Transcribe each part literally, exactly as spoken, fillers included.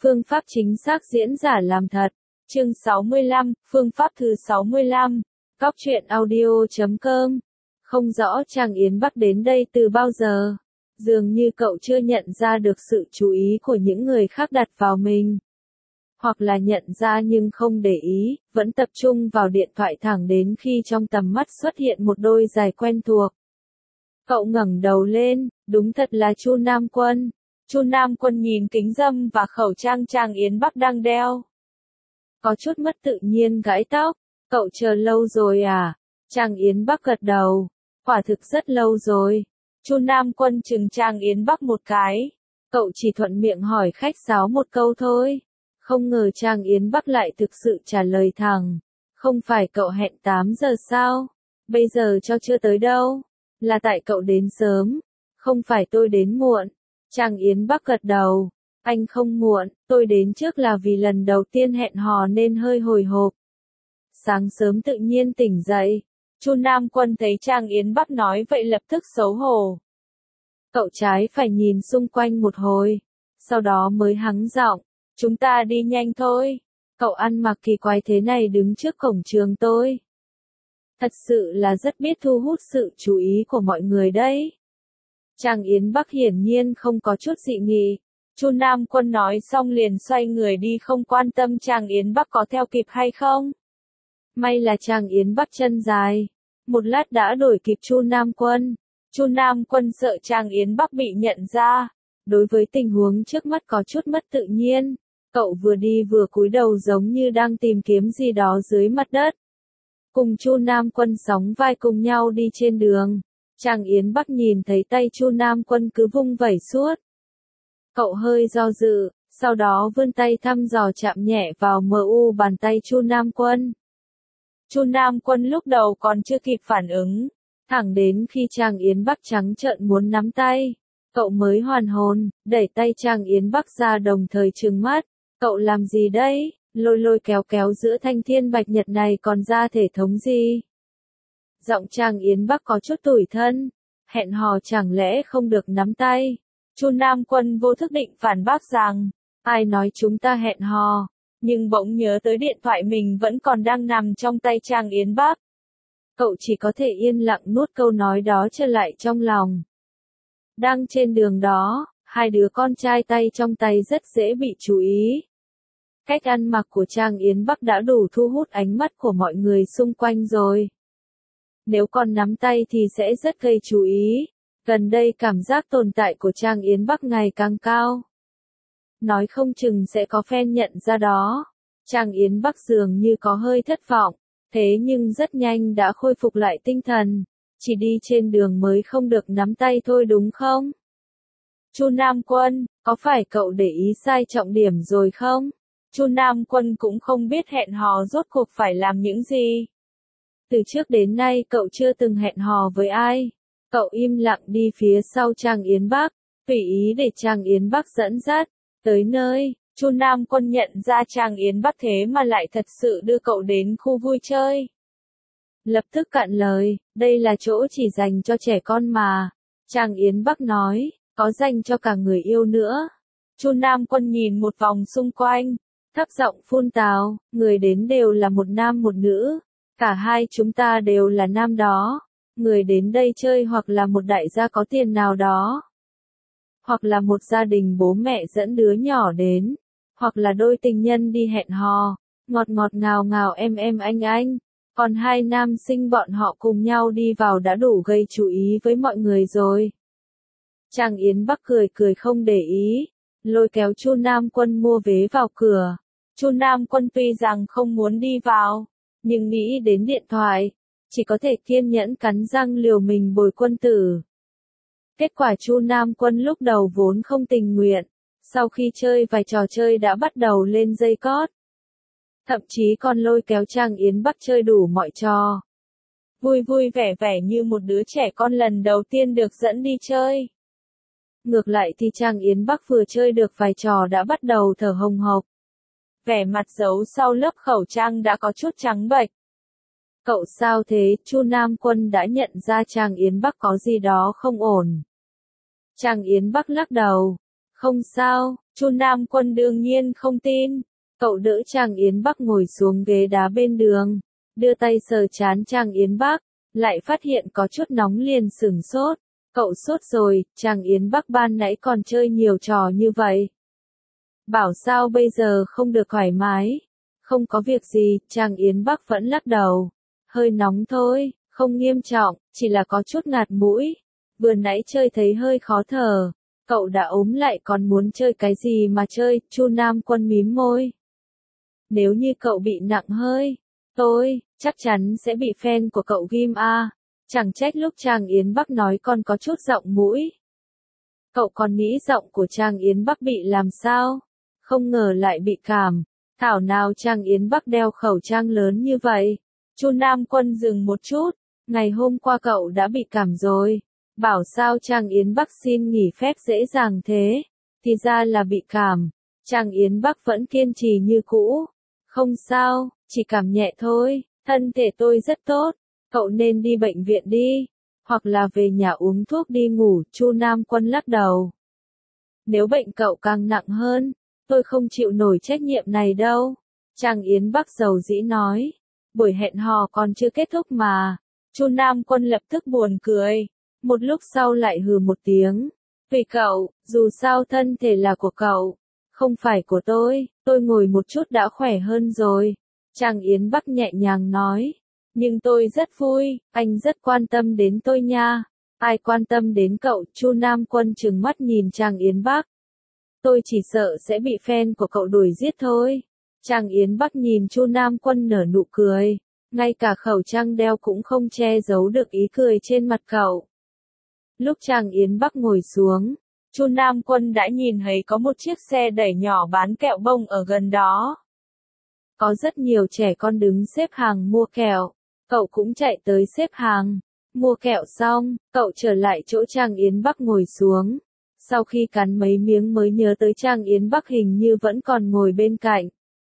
Phương pháp chính xác diễn giả làm thật. Chương sáu mươi lăm, phương pháp thứ sáu mươi lăm. Cóc truyện audio chấm com. Không rõ Trang Yến Bắc đến đây từ bao giờ. Dường như cậu chưa nhận ra được sự chú ý của những người khác đặt vào mình. Hoặc là nhận ra nhưng không để ý, vẫn tập trung vào điện thoại thẳng đến khi trong tầm mắt xuất hiện một đôi giày quen thuộc. Cậu ngẩng đầu lên, đúng thật là Chu Nam Quân. Chu Nam Quân nhìn kính râm và khẩu trang Trang Yến Bắc đang đeo. Có chút mất tự nhiên gãi tóc. Cậu chờ lâu rồi à? Trang Yến Bắc gật đầu. Quả thực rất lâu rồi. Chu Nam Quân chừng Trang Yến Bắc một cái. Cậu chỉ thuận miệng hỏi khách sáo một câu thôi. Không ngờ Trang Yến Bắc lại thực sự trả lời thẳng. Không phải cậu hẹn tám giờ sao? Bây giờ cho chưa tới đâu. Là tại cậu đến sớm. Không phải tôi đến muộn. Trang Yến Bắc gật đầu. Anh không muộn, tôi đến trước là vì lần đầu tiên hẹn hò nên hơi hồi hộp. Sáng sớm tự nhiên tỉnh dậy. Chu Nam Quân thấy Trang Yến Bắc nói vậy lập tức xấu hổ. Cậu trái phải nhìn xung quanh một hồi. Sau đó mới hắng giọng. Chúng ta đi nhanh thôi. Cậu ăn mặc kỳ quái thế này đứng trước cổng trường tôi. Thật sự là rất biết thu hút sự chú ý của mọi người đấy. Trang Yến Bắc hiển nhiên không có chút dị nghị. Chu Nam Quân nói xong liền xoay người đi không quan tâm Trang Yến Bắc có theo kịp hay không. May là Trang Yến Bắc chân dài. Một lát đã đuổi kịp Chu Nam Quân. Chu Nam Quân sợ Trang Yến Bắc bị nhận ra. Đối với tình huống trước mắt có chút mất tự nhiên. Cậu vừa đi vừa cúi đầu giống như đang tìm kiếm gì đó dưới mặt đất. Cùng Chu Nam Quân sóng vai cùng nhau đi trên đường. Trang Yến Bắc nhìn thấy tay Chu Nam Quân cứ vung vẩy suốt. Cậu hơi do dự, sau đó vươn tay thăm dò chạm nhẹ vào mờ u bàn tay Chu Nam Quân. Chu Nam Quân lúc đầu còn chưa kịp phản ứng, thẳng đến khi Trang Yến Bắc trắng trợn muốn nắm tay, cậu mới hoàn hồn, đẩy tay Trang Yến Bắc ra đồng thời trừng mắt. Cậu làm gì đấy? Lôi lôi kéo kéo giữa thanh thiên bạch nhật này còn ra thể thống gì? Giọng Trang Yến Bắc có chút tủi thân. Hẹn hò chẳng lẽ không được nắm tay? Chu Nam Quân vô thức định phản bác rằng, ai nói chúng ta hẹn hò, nhưng bỗng nhớ tới điện thoại mình vẫn còn đang nằm trong tay Trang Yến Bắc. Cậu chỉ có thể yên lặng nuốt câu nói đó trở lại trong lòng. Đang trên đường đó, hai đứa con trai tay trong tay rất dễ bị chú ý. Cách ăn mặc của Trang Yến Bắc đã đủ thu hút ánh mắt của mọi người xung quanh rồi. Nếu còn nắm tay thì sẽ rất gây chú ý. Gần đây cảm giác tồn tại của Trang Yến Bắc ngày càng cao. Nói không chừng sẽ có fan nhận ra đó. Trang Yến Bắc dường như có hơi thất vọng. Thế nhưng rất nhanh đã khôi phục lại tinh thần. Chỉ đi trên đường mới không được nắm tay thôi đúng không? Chu Nam Quân, có phải cậu để ý sai trọng điểm rồi không? Chu Nam Quân cũng không biết hẹn hò rốt cuộc phải làm những gì. Từ trước đến nay cậu chưa từng hẹn hò với ai. Cậu im lặng đi phía sau Trang Yến Bắc, tùy ý để Trang Yến Bắc dẫn dắt. Tới nơi, Chu Nam Quân nhận ra Trang Yến Bắc thế mà lại thật sự đưa cậu đến khu vui chơi. Lập tức cạn lời, đây là chỗ chỉ dành cho trẻ con mà. Trang Yến Bắc nói, có dành cho cả người yêu nữa. Chu Nam Quân nhìn một vòng xung quanh, thấp giọng phun tào, người đến đều là một nam một nữ. Cả hai chúng ta đều là nam đó. Người đến đây chơi hoặc là một đại gia có tiền nào đó. Hoặc là một gia đình bố mẹ dẫn đứa nhỏ đến. Hoặc là đôi tình nhân đi hẹn hò. Ngọt ngọt ngào ngào em em anh anh. Còn hai nam sinh bọn họ cùng nhau đi vào đã đủ gây chú ý với mọi người rồi. Trang Yến Bắc cười cười không để ý. Lôi kéo Chu Nam Quân mua vé vào cửa. Chu Nam Quân tuy rằng không muốn đi vào. Nhưng nghĩ đến điện thoại, chỉ có thể kiên nhẫn cắn răng liều mình bồi quân tử. Kết quả Chu Nam Quân lúc đầu vốn không tình nguyện, sau khi chơi vài trò chơi đã bắt đầu lên dây cót. Thậm chí còn lôi kéo Trang Yến Bắc chơi đủ mọi trò. Vui vui vẻ vẻ như một đứa trẻ con lần đầu tiên được dẫn đi chơi. Ngược lại thì Trang Yến Bắc vừa chơi được vài trò đã bắt đầu thở hồng hộc. Vẻ mặt giấu sau lớp khẩu trang đã có chút trắng bệch. Cậu sao thế? Chu Nam Quân đã nhận ra Trang Yến Bắc có gì đó không ổn. Trang Yến Bắc lắc đầu. Không sao, Chu Nam Quân đương nhiên không tin. Cậu đỡ Trang Yến Bắc ngồi xuống ghế đá bên đường, đưa tay sờ trán Trang Yến Bắc, lại phát hiện có chút nóng liền sửng sốt. Cậu sốt rồi, Trang Yến Bắc ban nãy còn chơi nhiều trò như vậy. Bảo sao bây giờ không được thoải mái. Không có việc gì, Trang Yến Bắc vẫn lắc đầu. Hơi nóng thôi, không nghiêm trọng, chỉ là có chút ngạt mũi. Vừa nãy chơi thấy hơi khó thở. Cậu đã ốm lại còn muốn chơi cái gì mà chơi, Chu Nam Quân mím môi. Nếu như cậu bị nặng hơi, tôi, chắc chắn sẽ bị fan của cậu ghim a. Chẳng trách lúc Trang Yến Bắc nói còn có chút giọng mũi. Cậu còn nghĩ giọng của Trang Yến Bắc bị làm sao? Không ngờ lại bị cảm. Thảo nào Trang Yến Bắc đeo khẩu trang lớn như vậy. Chu Nam Quân dừng một chút. Ngày hôm qua cậu đã bị cảm rồi. Bảo sao Trang Yến Bắc xin nghỉ phép dễ dàng thế. Thì ra là bị cảm. Trang Yến Bắc vẫn kiên trì như cũ. Không sao, chỉ cảm nhẹ thôi. Thân thể tôi rất tốt. Cậu nên đi bệnh viện đi. Hoặc là về nhà uống thuốc đi ngủ. Chu Nam Quân lắc đầu. Nếu bệnh cậu càng nặng hơn, tôi không chịu nổi trách nhiệm này đâu. Trang Yến Bắc dầu dĩ nói. Buổi hẹn hò còn chưa kết thúc mà. Chu Nam Quân lập tức buồn cười. Một lúc sau lại hừ một tiếng. Tùy cậu, dù sao thân thể là của cậu. Không phải của tôi, tôi ngồi một chút đã khỏe hơn rồi. Trang Yến Bắc nhẹ nhàng nói. Nhưng tôi rất vui, anh rất quan tâm đến tôi nha. Ai quan tâm đến cậu? Chu Nam Quân trừng mắt nhìn Trang Yến Bắc. Tôi chỉ sợ sẽ bị fan của cậu đuổi giết thôi. Trang Yến Bắc nhìn Chu Nam Quân nở nụ cười. Ngay cả khẩu trang đeo cũng không che giấu được ý cười trên mặt cậu. Lúc Trang Yến Bắc ngồi xuống, Chu Nam Quân đã nhìn thấy có một chiếc xe đẩy nhỏ bán kẹo bông ở gần đó. Có rất nhiều trẻ con đứng xếp hàng mua kẹo. Cậu cũng chạy tới xếp hàng. Mua kẹo xong, cậu trở lại chỗ Trang Yến Bắc ngồi xuống. Sau khi cắn mấy miếng mới nhớ tới Trang Yến Bắc hình như vẫn còn ngồi bên cạnh.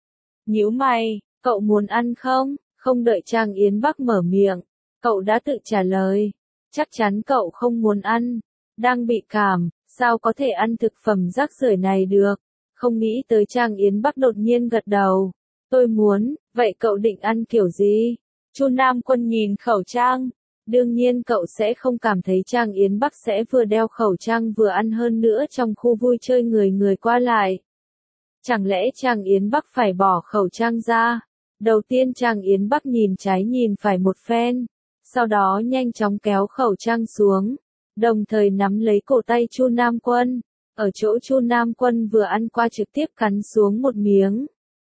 Nhíu mày, cậu muốn ăn không? Không đợi Trang Yến Bắc mở miệng, cậu đã tự trả lời. Chắc chắn cậu không muốn ăn. Đang bị cảm, sao có thể ăn thực phẩm rác rưởi này được? Không nghĩ tới Trang Yến Bắc đột nhiên gật đầu. Tôi muốn, vậy cậu định ăn kiểu gì? Chu Nam Quân nhìn khẩu trang. Đương nhiên cậu sẽ không cảm thấy Trang Yến Bắc sẽ vừa đeo khẩu trang vừa ăn hơn nữa trong khu vui chơi người người qua lại. Chẳng lẽ Trang Yến Bắc phải bỏ khẩu trang ra? Đầu tiên Trang Yến Bắc nhìn trái nhìn phải một phen. Sau đó nhanh chóng kéo khẩu trang xuống. Đồng thời nắm lấy cổ tay Chu Nam Quân. Ở chỗ Chu Nam Quân vừa ăn qua trực tiếp cắn xuống một miếng.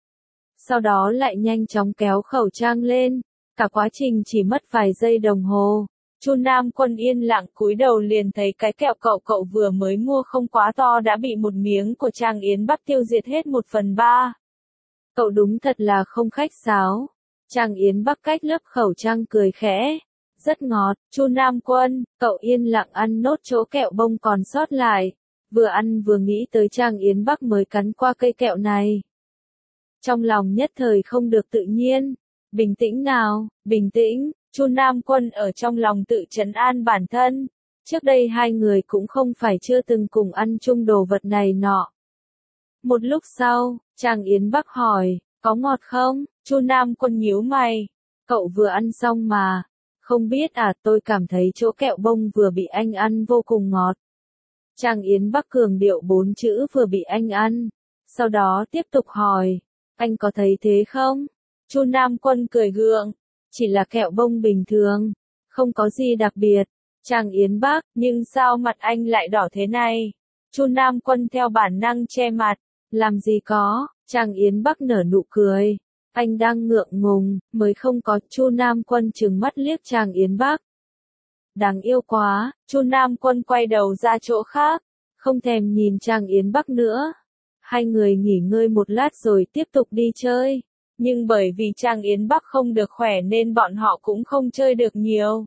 Sau đó lại nhanh chóng kéo khẩu trang lên. Cả quá trình chỉ mất vài giây đồng hồ. Chu Nam Quân yên lặng cúi đầu liền thấy cái kẹo cậu cậu vừa mới mua không quá to đã bị một miếng của Trang Yến Bắc tiêu diệt hết một phần ba. Cậu đúng thật là không khách sáo. Trang Yến Bắc cách lớp khẩu trang cười khẽ. Rất ngọt. Chu Nam Quân, cậu yên lặng ăn nốt chỗ kẹo bông còn sót lại. Vừa ăn vừa nghĩ tới Trang Yến Bắc mới cắn qua cây kẹo này. Trong lòng nhất thời không được tự nhiên. Bình tĩnh nào, bình tĩnh. Chu Nam Quân ở trong lòng tự trấn an bản thân. Trước đây hai người cũng không phải chưa từng cùng ăn chung đồ vật này nọ. Một lúc sau, Trang Yến Bắc hỏi, có ngọt không? Chu Nam Quân nhíu mày. Cậu vừa ăn xong mà. Không biết à, tôi cảm thấy chỗ kẹo bông vừa bị anh ăn vô cùng ngọt. Trang Yến Bắc cường điệu bốn chữ vừa bị anh ăn. Sau đó tiếp tục hỏi, anh có thấy thế không? Chu Nam Quân cười gượng. Chỉ là kẹo bông bình thường. Không có gì đặc biệt. Trang Yến Bắc, nhưng sao mặt anh lại đỏ thế này? Chu Nam Quân theo bản năng che mặt. Làm gì có? Trang Yến Bắc nở nụ cười. Anh đang ngượng ngùng, mới không có. Chu Nam Quân trừng mắt liếc Trang Yến Bắc. Đáng yêu quá. Chu Nam Quân quay đầu ra chỗ khác. Không thèm nhìn Trang Yến Bắc nữa. Hai người nghỉ ngơi một lát rồi tiếp tục đi chơi. Nhưng bởi vì Trang Yến Bắc không được khỏe nên bọn họ cũng không chơi được nhiều.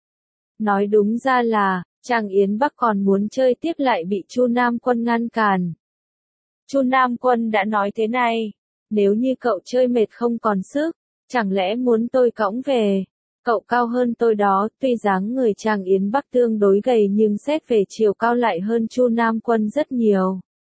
Nói đúng ra là, Trang Yến Bắc còn muốn chơi tiếp lại bị Chu Nam Quân ngăn cản. Chu Nam Quân đã nói thế này, nếu như cậu chơi mệt không còn sức, chẳng lẽ muốn tôi cõng về? Cậu cao hơn tôi đó, tuy dáng người Trang Yến Bắc tương đối gầy nhưng xét về chiều cao lại hơn Chu Nam Quân rất nhiều.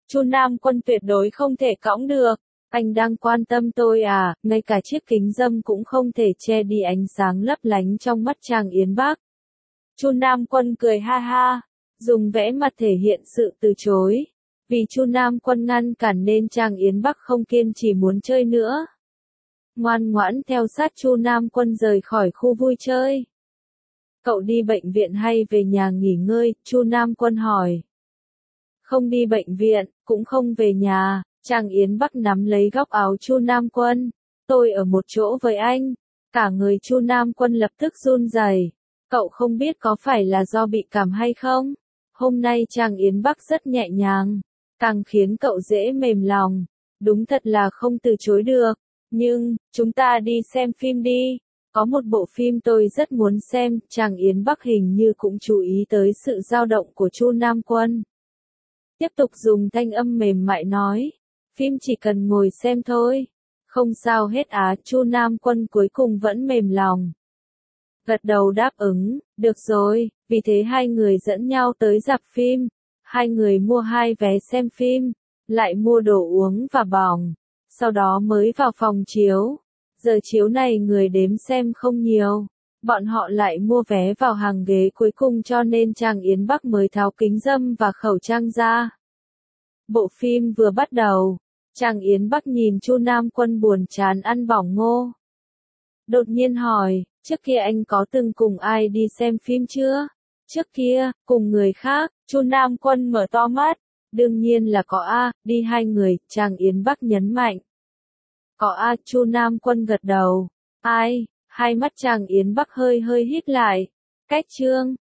Chu Nam Quân tuyệt đối không thể cõng được. Anh đang quan tâm tôi à, ngay cả chiếc kính râm cũng không thể che đi ánh sáng lấp lánh trong mắt chàng Yến Bắc. Chu Nam Quân cười ha ha, dùng vẻ mặt thể hiện sự từ chối. Vì Chu Nam Quân ngăn cản nên chàng Yến Bắc không kiên trì muốn chơi nữa. Ngoan ngoãn theo sát Chu Nam Quân rời khỏi khu vui chơi. Cậu đi bệnh viện hay về nhà nghỉ ngơi? Chu Nam Quân hỏi. Không đi bệnh viện, cũng không về nhà. Chàng Yến Bắc nắm lấy góc áo Chu Nam Quân. Tôi ở một chỗ với anh. Cả người Chu Nam Quân lập tức run rẩy. Cậu không biết có phải là do bị cảm hay không? Hôm nay chàng Yến Bắc rất nhẹ nhàng, càng khiến cậu dễ mềm lòng. Đúng thật là không từ chối được. Nhưng, chúng ta đi xem phim đi. Có một bộ phim tôi rất muốn xem. Chàng Yến Bắc hình như cũng chú ý tới sự dao động của Chu Nam Quân. Tiếp tục dùng thanh âm mềm mại nói. Phim chỉ cần ngồi xem thôi. Không sao hết á. Chu Nam Quân cuối cùng vẫn mềm lòng. Gật đầu đáp ứng, được rồi, vì thế hai người dẫn nhau tới rạp phim. Hai người mua hai vé xem phim, lại mua đồ uống và bỏng. Sau đó mới vào phòng chiếu. Giờ chiếu này người đếm xem không nhiều. Bọn họ lại mua vé vào hàng ghế cuối cùng cho nên chàng Yến Bắc mới tháo kính râm và khẩu trang ra. Bộ phim vừa bắt đầu. Chàng Yến Bắc nhìn Chu Nam Quân buồn chán ăn bỏng ngô. Đột nhiên hỏi, trước kia anh có từng cùng ai đi xem phim chưa? Trước kia, cùng người khác. Chu Nam Quân mở to mắt. Đương nhiên là có a, đi hai người, chàng Yến Bắc nhấn mạnh. Có a, Chu Nam Quân gật đầu. Ai? Hai mắt chàng Yến Bắc hơi hơi híp lại. Cách chương